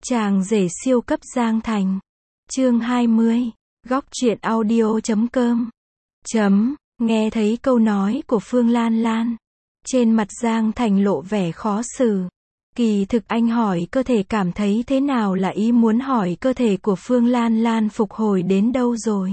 Chàng rể siêu cấp Giang Thành. Chương 20. Góc truyện audio.com. Nghe thấy câu nói của Phương Lan Lan. Trên mặt Giang Thành lộ vẻ khó xử. Kỳ thực anh hỏi cơ thể cảm thấy thế nào là ý muốn hỏi cơ thể của Phương Lan Lan phục hồi đến đâu rồi.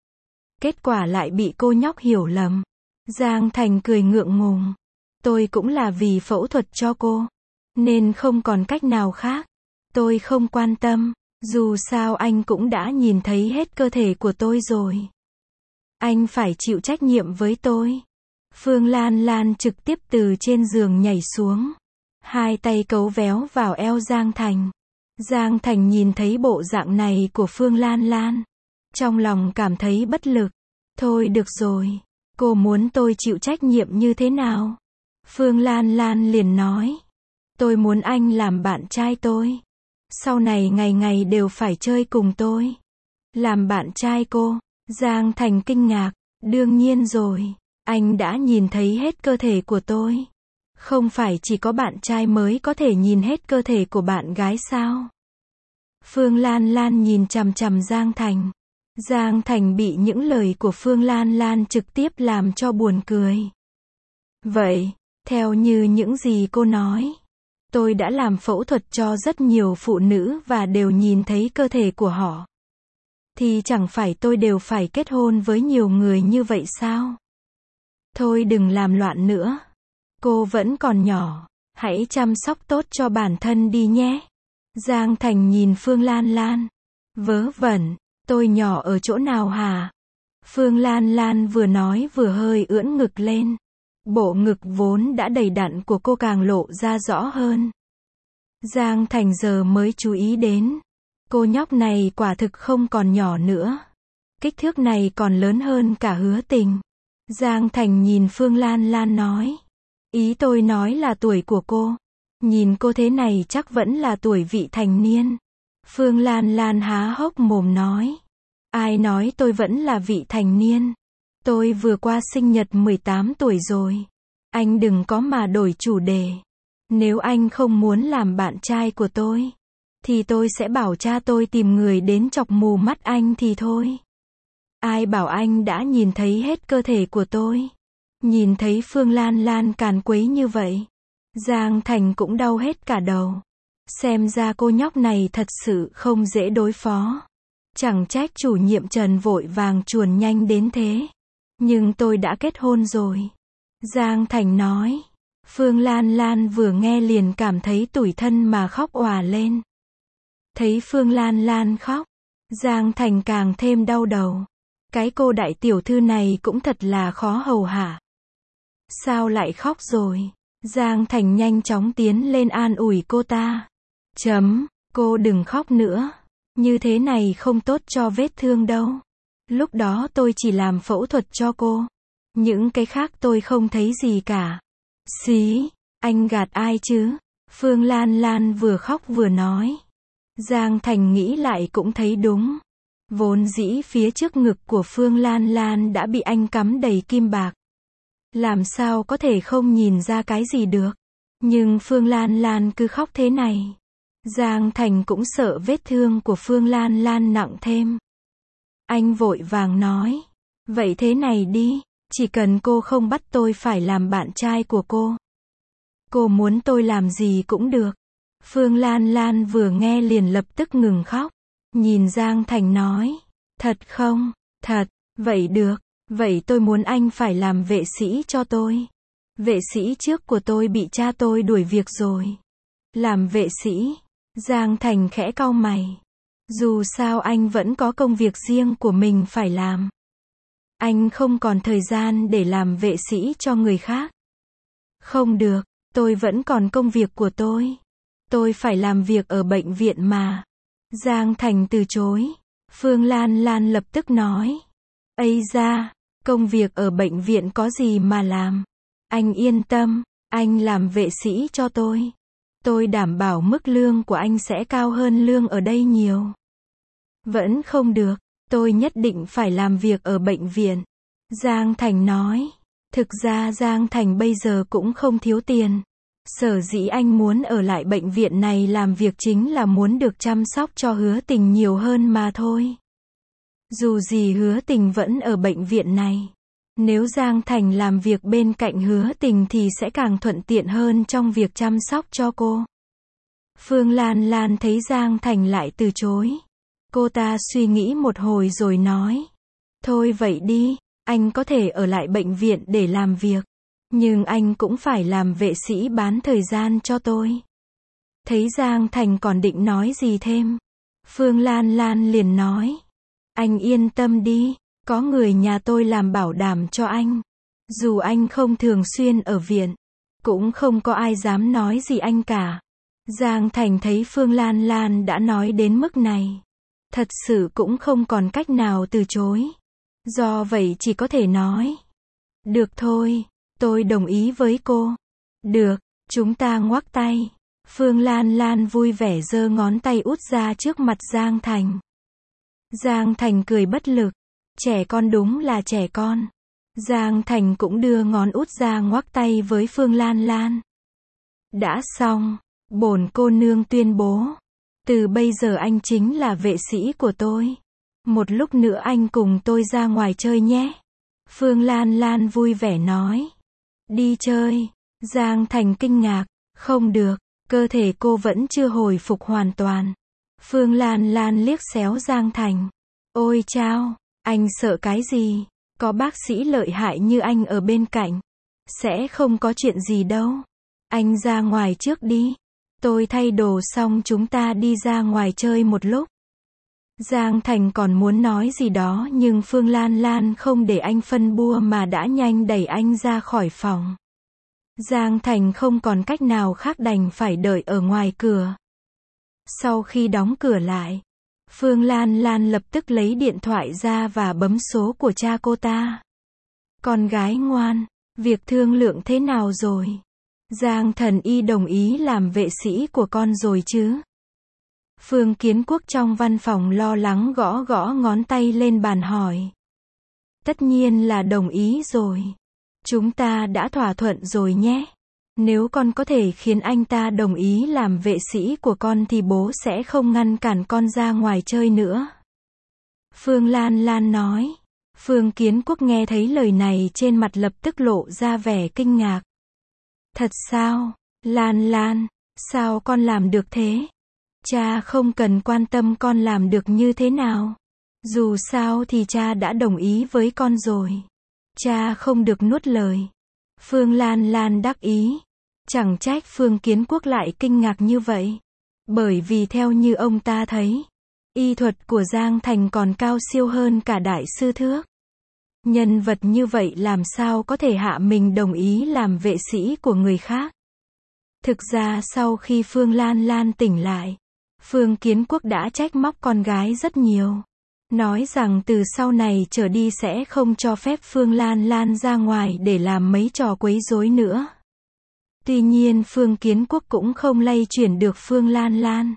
Kết quả lại bị cô nhóc hiểu lầm. Giang Thành cười ngượng ngùng. Tôi cũng là vì phẫu thuật cho cô. Nên không còn cách nào khác. Tôi không quan tâm. Dù sao anh cũng đã nhìn thấy hết cơ thể của tôi rồi. Anh phải chịu trách nhiệm với tôi. Phương Lan Lan trực tiếp từ trên giường nhảy xuống. Hai tay cấu véo vào eo Giang Thành. Giang Thành nhìn thấy bộ dạng này của Phương Lan Lan. Trong lòng cảm thấy bất lực. Thôi được rồi. Cô muốn tôi chịu trách nhiệm như thế nào? Phương Lan Lan liền nói. Tôi muốn anh làm bạn trai tôi. Sau này ngày ngày đều phải chơi cùng tôi. Làm bạn trai cô. Giang Thành kinh ngạc. Đương nhiên rồi. Anh đã nhìn thấy hết cơ thể của tôi. Không phải chỉ có bạn trai mới có thể nhìn hết cơ thể của bạn gái sao? Phương Lan Lan nhìn chằm chằm Giang Thành. Giang Thành bị những lời của Phương Lan Lan trực tiếp làm cho buồn cười. Vậy, theo như những gì cô nói, tôi đã làm phẫu thuật cho rất nhiều phụ nữ và đều nhìn thấy cơ thể của họ. Thì chẳng phải tôi đều phải kết hôn với nhiều người như vậy sao? Thôi đừng làm loạn nữa. Cô vẫn còn nhỏ. Hãy chăm sóc tốt cho bản thân đi nhé. Giang Thành nhìn Phương Lan Lan. Vớ vẩn, tôi nhỏ ở chỗ nào hả? Phương Lan Lan vừa nói vừa hơi ưỡn ngực lên. Bộ ngực vốn đã đầy đặn của cô càng lộ ra rõ hơn. Giang Thành giờ mới chú ý đến. Cô nhóc này quả thực không còn nhỏ nữa. Kích thước này còn lớn hơn cả Hứa Tình. Giang Thành nhìn Phương Lan Lan nói. Ý tôi nói là tuổi của cô. Nhìn cô thế này chắc vẫn là tuổi vị thành niên. Phương Lan Lan há hốc mồm nói. Ai nói tôi vẫn là vị thành niên? Tôi vừa qua sinh nhật 18 tuổi rồi. Anh đừng có mà đổi chủ đề. Nếu anh không muốn làm bạn trai của tôi, thì tôi sẽ bảo cha tôi tìm người đến chọc mù mắt anh thì thôi. Ai bảo anh đã nhìn thấy hết cơ thể của tôi? Nhìn thấy Phương Lan Lan càn quấy như vậy, Giang Thành cũng đau hết cả đầu. Xem ra cô nhóc này thật sự không dễ đối phó. Chẳng trách chủ nhiệm Trần vội vàng chuồn nhanh đến thế. Nhưng tôi đã kết hôn rồi. Giang Thành nói. Phương Lan Lan vừa nghe liền cảm thấy tủi thân mà khóc òa lên. Thấy Phương Lan Lan khóc, Giang Thành càng thêm đau đầu. Cái cô đại tiểu thư này cũng thật là khó hầu hạ. Sao lại khóc rồi? Giang Thành nhanh chóng tiến lên an ủi cô ta. Cô đừng khóc nữa. Như thế này không tốt cho vết thương đâu. Lúc đó tôi chỉ làm phẫu thuật cho cô. Những cái khác tôi không thấy gì cả. Xí, anh gạt ai chứ? Phương Lan Lan vừa khóc vừa nói. Giang Thành nghĩ lại cũng thấy đúng. Vốn dĩ phía trước ngực của Phương Lan Lan đã bị anh cắm đầy kim bạc. Làm sao có thể không nhìn ra cái gì được. Nhưng Phương Lan Lan cứ khóc thế này. Giang Thành cũng sợ vết thương của Phương Lan Lan nặng thêm. Anh vội vàng nói. Vậy thế này đi. Chỉ cần cô không bắt tôi phải làm bạn trai của cô. Cô muốn tôi làm gì cũng được. Phương Lan Lan vừa nghe liền lập tức ngừng khóc. Nhìn Giang Thành nói. Thật không? Thật. Vậy được. Vậy tôi muốn anh phải làm vệ sĩ cho tôi. Vệ sĩ trước của tôi bị cha tôi đuổi việc rồi. Làm vệ sĩ. Giang Thành khẽ cau mày. Dù sao anh vẫn có công việc riêng của mình phải làm. Anh không còn thời gian để làm vệ sĩ cho người khác. Không được, tôi vẫn còn công việc của tôi. Tôi phải làm việc ở bệnh viện mà. Giang Thành từ chối. Phương Lan Lan lập tức nói. Ây da, công việc ở bệnh viện có gì mà làm. Anh yên tâm, anh làm vệ sĩ cho tôi. Tôi đảm bảo mức lương của anh sẽ cao hơn lương ở đây nhiều. Vẫn không được, tôi nhất định phải làm việc ở bệnh viện. Giang Thành nói. Thực ra Giang Thành bây giờ cũng không thiếu tiền. Sở dĩ anh muốn ở lại bệnh viện này làm việc chính là muốn được chăm sóc cho Hứa Tình nhiều hơn mà thôi. Dù gì Hứa Tình vẫn ở bệnh viện này. Nếu Giang Thành làm việc bên cạnh Hứa Tình thì sẽ càng thuận tiện hơn trong việc chăm sóc cho cô. Phương Lan Lan thấy Giang Thành lại từ chối. Cô ta suy nghĩ một hồi rồi nói. Thôi vậy đi, anh có thể ở lại bệnh viện để làm việc. Nhưng anh cũng phải làm vệ sĩ bán thời gian cho tôi. Thấy Giang Thành còn định nói gì thêm. Phương Lan Lan liền nói. Anh yên tâm đi, có người nhà tôi làm bảo đảm cho anh. Dù anh không thường xuyên ở viện, cũng không có ai dám nói gì anh cả. Giang Thành thấy Phương Lan Lan đã nói đến mức này. Thật sự cũng không còn cách nào từ chối. Do vậy chỉ có thể nói. Được thôi, tôi đồng ý với cô. Được, chúng ta ngoắc tay. Phương Lan Lan vui vẻ giơ ngón tay út ra trước mặt Giang Thành. Giang Thành cười bất lực. Trẻ con đúng là trẻ con. Giang Thành cũng đưa ngón út ra ngoắc tay với Phương Lan Lan. Đã xong, bổn cô nương tuyên bố. Từ bây giờ anh chính là vệ sĩ của tôi. Một lúc nữa anh cùng tôi ra ngoài chơi nhé. Phương Lan Lan vui vẻ nói. Đi chơi. Giang Thành kinh ngạc. Không được, cơ thể cô vẫn chưa hồi phục hoàn toàn. Phương Lan Lan liếc xéo Giang Thành. Ôi chao, anh sợ cái gì? Có bác sĩ lợi hại như anh ở bên cạnh. Sẽ không có chuyện gì đâu. Anh ra ngoài trước đi. Tôi thay đồ xong chúng ta đi ra ngoài chơi một lúc. Giang Thành còn muốn nói gì đó nhưng Phương Lan Lan không để anh phân bua mà đã nhanh đẩy anh ra khỏi phòng. Giang Thành không còn cách nào khác đành phải đợi ở ngoài cửa. Sau khi đóng cửa lại, Phương Lan Lan lập tức lấy điện thoại ra và bấm số của cha cô ta. Con gái ngoan, việc thương lượng thế nào rồi? Giang Thần Y đồng ý làm vệ sĩ của con rồi chứ? Phương Kiến Quốc trong văn phòng lo lắng gõ gõ ngón tay lên bàn hỏi. Tất nhiên là đồng ý rồi. Chúng ta đã thỏa thuận rồi nhé. Nếu con có thể khiến anh ta đồng ý làm vệ sĩ của con thì bố sẽ không ngăn cản con ra ngoài chơi nữa. Phương Lan Lan nói. Phương Kiến Quốc nghe thấy lời này trên mặt lập tức lộ ra vẻ kinh ngạc. Thật sao? Lan Lan, sao con làm được thế? Cha không cần quan tâm con làm được như thế nào. Dù sao thì cha đã đồng ý với con rồi. Cha không được nuốt lời. Phương Lan Lan đắc ý. Chẳng trách Phương Kiến Quốc lại kinh ngạc như vậy. Bởi vì theo như ông ta thấy, y thuật của Giang Thành còn cao siêu hơn cả đại sư Thước. Nhân vật như vậy làm sao có thể hạ mình đồng ý làm vệ sĩ của người khác. Thực ra sau khi Phương Lan Lan tỉnh lại, Phương Kiến Quốc đã trách móc con gái rất nhiều. Nói rằng từ sau này trở đi sẽ không cho phép Phương Lan Lan ra ngoài để làm mấy trò quấy rối nữa. Tuy nhiên Phương Kiến Quốc cũng không lay chuyển được Phương Lan Lan.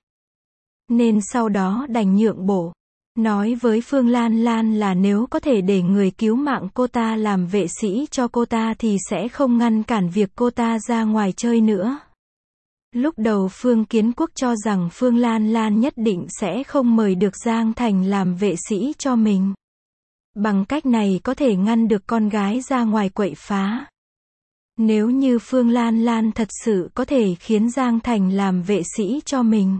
Nên sau đó đành nhượng bộ. Nói với Phương Lan Lan là nếu có thể để người cứu mạng cô ta làm vệ sĩ cho cô ta thì sẽ không ngăn cản việc cô ta ra ngoài chơi nữa. Lúc đầu Phương Kiến Quốc cho rằng Phương Lan Lan nhất định sẽ không mời được Giang Thành làm vệ sĩ cho mình. Bằng cách này có thể ngăn được con gái ra ngoài quậy phá. Nếu như Phương Lan Lan thật sự có thể khiến Giang Thành làm vệ sĩ cho mình,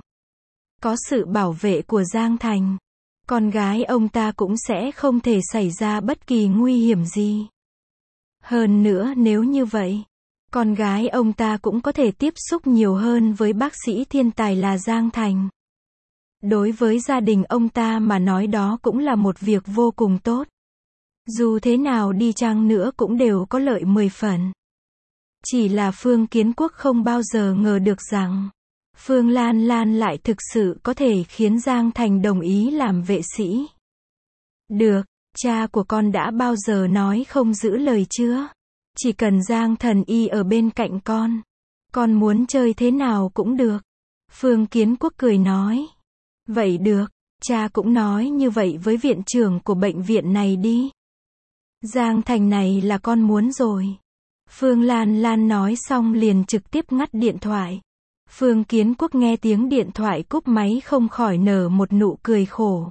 có sự bảo vệ của Giang Thành, con gái ông ta cũng sẽ không thể xảy ra bất kỳ nguy hiểm gì. Hơn nữa nếu như vậy, con gái ông ta cũng có thể tiếp xúc nhiều hơn với bác sĩ thiên tài là Giang Thành. Đối với gia đình ông ta mà nói đó cũng là một việc vô cùng tốt. Dù thế nào đi chăng nữa cũng đều có lợi 10 phần. Chỉ là Phương Kiến Quốc không bao giờ ngờ được rằng Phương Lan Lan lại thực sự có thể khiến Giang Thành đồng ý làm vệ sĩ. Được, cha của con đã bao giờ nói không giữ lời chưa? Chỉ cần Giang Thần Y ở bên cạnh con muốn chơi thế nào cũng được. Phương Kiến Quốc cười nói. Vậy được, cha cũng nói như vậy với viện trưởng của bệnh viện này đi. Giang Thành này là con muốn rồi. Phương Lan Lan nói xong liền trực tiếp ngắt điện thoại. Phương Kiến Quốc nghe tiếng điện thoại cúp máy không khỏi nở một nụ cười khổ.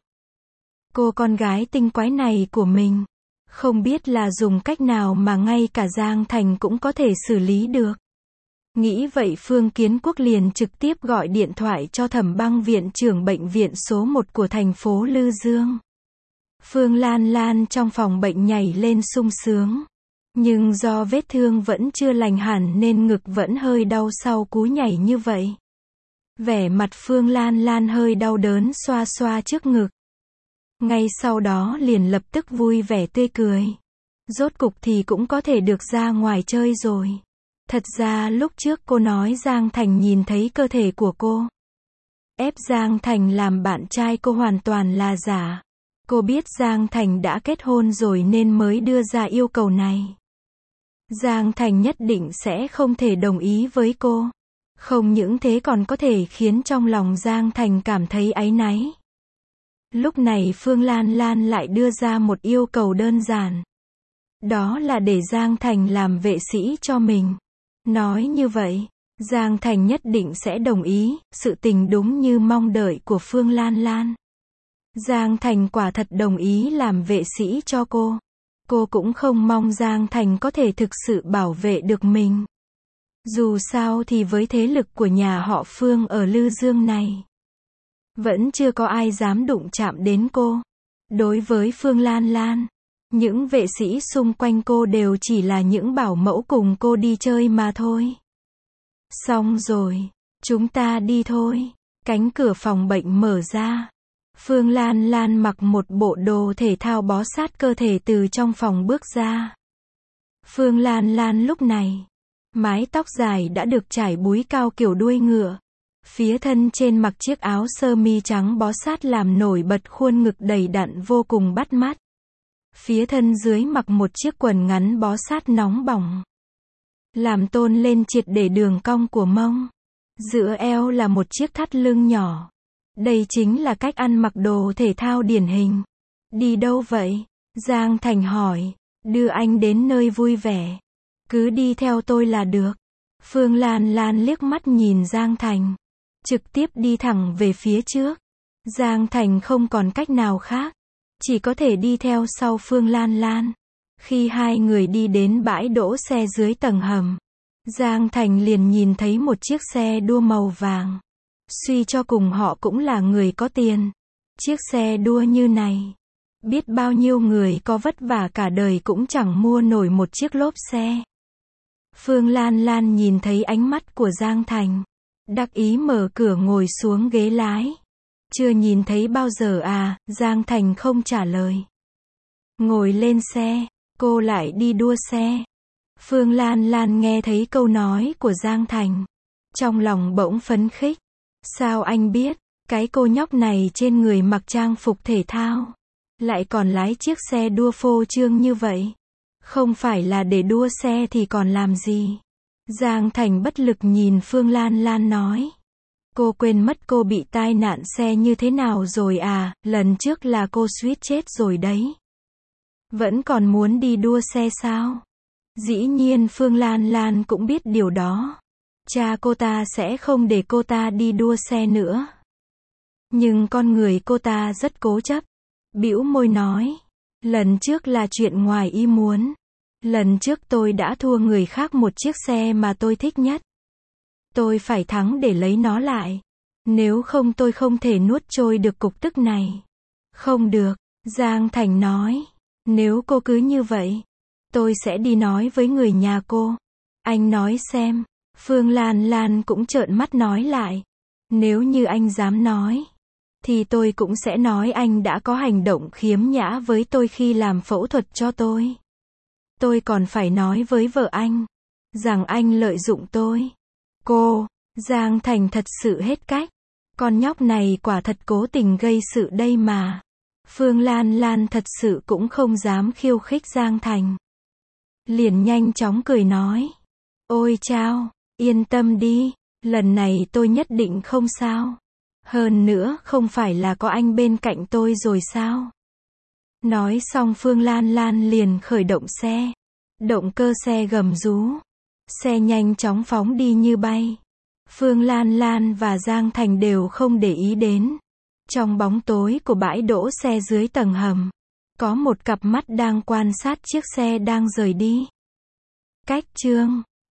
Cô con gái tinh quái này của mình, không biết là dùng cách nào mà ngay cả Giang Thành cũng có thể xử lý được. Nghĩ vậy Phương Kiến Quốc liền trực tiếp gọi điện thoại cho Thẩm Băng viện trưởng bệnh viện số 1 của thành phố Lư Dương. Phương Lan Lan trong phòng bệnh nhảy lên sung sướng. Nhưng do vết thương vẫn chưa lành hẳn nên ngực vẫn hơi đau sau cú nhảy như vậy. Vẻ mặt Phương Lan Lan hơi đau đớn xoa xoa trước ngực. Ngay sau đó liền lập tức vui vẻ tươi cười. Rốt cục thì cũng có thể được ra ngoài chơi rồi. Thật ra lúc trước cô nói Giang Thành nhìn thấy cơ thể của cô, ép Giang Thành làm bạn trai cô hoàn toàn là giả. Cô biết Giang Thành đã kết hôn rồi nên mới đưa ra yêu cầu này. Giang Thành nhất định sẽ không thể đồng ý với cô. Không những thế còn có thể khiến trong lòng Giang Thành cảm thấy áy náy. Lúc này Phương Lan Lan lại đưa ra một yêu cầu đơn giản. Đó là để Giang Thành làm vệ sĩ cho mình. Nói như vậy, Giang Thành nhất định sẽ đồng ý, sự tình đúng như mong đợi của Phương Lan Lan. Giang Thành quả thật đồng ý làm vệ sĩ cho cô. Cô cũng không mong Giang Thành có thể thực sự bảo vệ được mình. Dù sao thì với thế lực của nhà họ Phương ở Lư Dương này, vẫn chưa có ai dám đụng chạm đến cô. Đối với Phương Lan Lan, những vệ sĩ xung quanh cô đều chỉ là những bảo mẫu cùng cô đi chơi mà thôi. Xong rồi, chúng ta đi thôi. Cánh cửa phòng bệnh mở ra. Phương Lan Lan mặc một bộ đồ thể thao bó sát cơ thể từ trong phòng bước ra. Phương Lan Lan lúc này, mái tóc dài đã được trải búi cao kiểu đuôi ngựa. Phía thân trên mặc chiếc áo sơ mi trắng bó sát làm nổi bật khuôn ngực đầy đặn vô cùng bắt mắt. Phía thân dưới mặc một chiếc quần ngắn bó sát nóng bỏng, làm tôn lên triệt để đường cong của mông. Giữa eo là một chiếc thắt lưng nhỏ. Đây chính là cách ăn mặc đồ thể thao điển hình. Đi đâu vậy? Giang Thành hỏi. Đưa anh đến nơi vui vẻ. Cứ đi theo tôi là được. Phương Lan Lan liếc mắt nhìn Giang Thành, trực tiếp đi thẳng về phía trước. Giang Thành không còn cách nào khác, chỉ có thể đi theo sau Phương Lan Lan. Khi hai người đi đến bãi đỗ xe dưới tầng hầm, Giang Thành liền nhìn thấy một chiếc xe đua màu vàng. Suy cho cùng họ cũng là người có tiền. Chiếc xe đua như này, biết bao nhiêu người có vất vả cả đời cũng chẳng mua nổi một chiếc lốp xe. Phương Lan Lan nhìn thấy ánh mắt của Giang Thành, đắc ý mở cửa ngồi xuống ghế lái. Chưa nhìn thấy bao giờ à? Giang Thành không trả lời. Ngồi lên xe, cô lại đi đua xe. Phương Lan Lan nghe thấy câu nói của Giang Thành, trong lòng bỗng phấn khích. Sao anh biết, cái cô nhóc này trên người mặc trang phục thể thao, lại còn lái chiếc xe đua phô trương như vậy? Không phải là để đua xe thì còn làm gì? Giang Thành bất lực nhìn Phương Lan Lan nói. Cô quên mất cô bị tai nạn xe như thế nào rồi à? Lần trước là cô suýt chết rồi đấy. Vẫn còn muốn đi đua xe sao? Dĩ nhiên Phương Lan Lan cũng biết điều đó. Cha cô ta sẽ không để cô ta đi đua xe nữa. Nhưng con người cô ta rất cố chấp. Bĩu môi nói. Lần trước là chuyện ngoài ý muốn. Lần trước tôi đã thua người khác một chiếc xe mà tôi thích nhất. Tôi phải thắng để lấy nó lại. Nếu không tôi không thể nuốt trôi được cục tức này. Không được, Giang Thành nói. Nếu cô cứ như vậy, tôi sẽ đi nói với người nhà cô. Anh nói xem. Phương Lan Lan cũng trợn mắt nói lại. Nếu như anh dám nói, thì tôi cũng sẽ nói anh đã có hành động khiếm nhã với tôi khi làm phẫu thuật cho tôi. Tôi còn phải nói với vợ anh, rằng anh lợi dụng tôi. Cô, Giang Thành thật sự hết cách. Con nhóc này quả thật cố tình gây sự đây mà. Phương Lan Lan thật sự cũng không dám khiêu khích Giang Thành. Liền nhanh chóng cười nói. Ôi chao, yên tâm đi, lần này tôi nhất định không sao. Hơn nữa không phải là có anh bên cạnh tôi rồi sao? Nói xong Phương Lan Lan liền khởi động xe. Động cơ xe gầm rú. Xe nhanh chóng phóng đi như bay. Phương Lan Lan và Giang Thành đều không để ý đến. Trong bóng tối của bãi đỗ xe dưới tầng hầm, có một cặp mắt đang quan sát chiếc xe đang rời đi. Cách chương